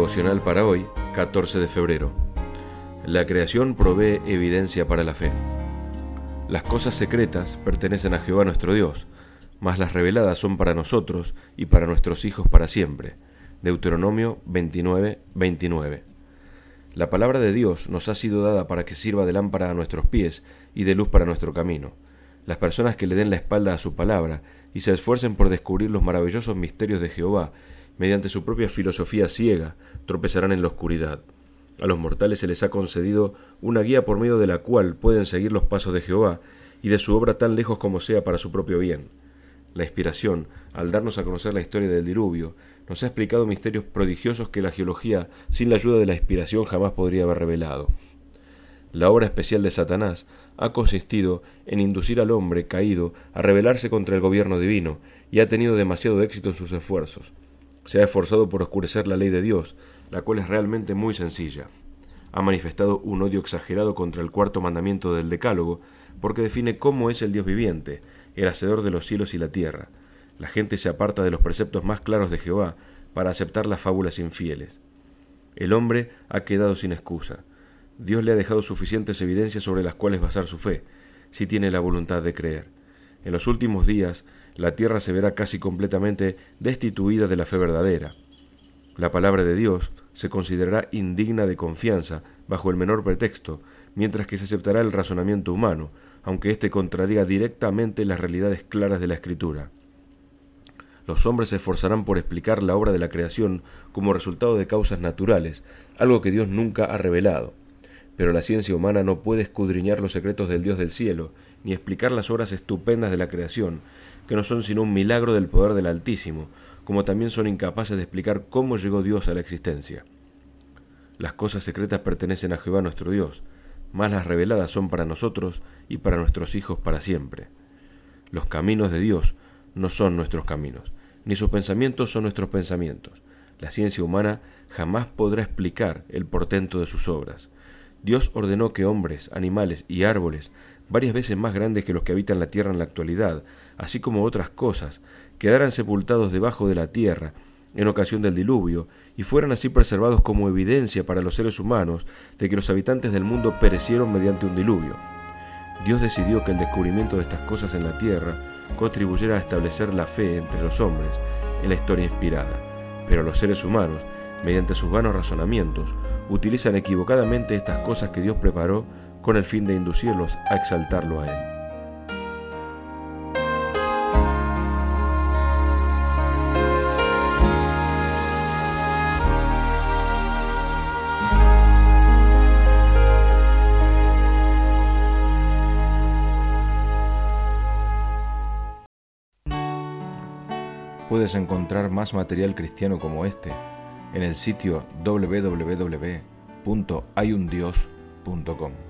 Devocional para hoy, 14 de febrero. La creación provee evidencia para la fe. Las cosas secretas pertenecen a Jehová nuestro Dios, mas las reveladas son para nosotros y para nuestros hijos para siempre. Deuteronomio 29:29. La palabra de Dios nos ha sido dada para que sirva de lámpara a nuestros pies y de luz para nuestro camino. Las personas que le den la espalda a su palabra y se esfuercen por descubrir los maravillosos misterios de Jehová, mediante su propia filosofía ciega, tropezarán en la oscuridad. A los mortales se les ha concedido una guía por medio de la cual pueden seguir los pasos de Jehová y de su obra tan lejos como sea para su propio bien. La inspiración, al darnos a conocer la historia del diluvio, nos ha explicado misterios prodigiosos que la geología, sin la ayuda de la inspiración, jamás podría haber revelado. La obra especial de Satanás ha consistido en inducir al hombre caído a rebelarse contra el gobierno divino y ha tenido demasiado éxito en sus esfuerzos. Se ha esforzado por oscurecer la ley de Dios, la cual es realmente muy sencilla. Ha manifestado un odio exagerado contra el cuarto mandamiento del Decálogo, porque define cómo es el Dios viviente, el hacedor de los cielos y la tierra. La gente se aparta de los preceptos más claros de Jehová para aceptar las fábulas infieles. El hombre ha quedado sin excusa. Dios le ha dejado suficientes evidencias sobre las cuales basar su fe, si tiene la voluntad de creer. En los últimos días, la tierra se verá casi completamente destituida de la fe verdadera. La palabra de Dios se considerará indigna de confianza bajo el menor pretexto, mientras que se aceptará el razonamiento humano, aunque éste contradiga directamente las realidades claras de la Escritura. Los hombres se esforzarán por explicar la obra de la creación como resultado de causas naturales, algo que Dios nunca ha revelado. Pero la ciencia humana no puede escudriñar los secretos del Dios del cielo, ni explicar las obras estupendas de la creación, que no son sino un milagro del poder del Altísimo, como también son incapaces de explicar cómo llegó Dios a la existencia. Las cosas secretas pertenecen a Jehová nuestro Dios, mas las reveladas son para nosotros y para nuestros hijos para siempre. Los caminos de Dios no son nuestros caminos, ni sus pensamientos son nuestros pensamientos. La ciencia humana jamás podrá explicar el portento de sus obras. Dios ordenó que hombres, animales y árboles, varias veces más grandes que los que habitan la tierra en la actualidad, así como otras cosas, quedaran sepultados debajo de la tierra en ocasión del diluvio, y fueran así preservados como evidencia para los seres humanos de que los habitantes del mundo perecieron mediante un diluvio. Dios decidió que el descubrimiento de estas cosas en la tierra contribuyera a establecer la fe entre los hombres en la historia inspirada, pero los seres humanos, mediante sus vanos razonamientos, utilizan equivocadamente estas cosas que Dios preparó con el fin de inducirlos a exaltarlo a Él. Puedes encontrar más material cristiano como este en el sitio www.hayundios.com.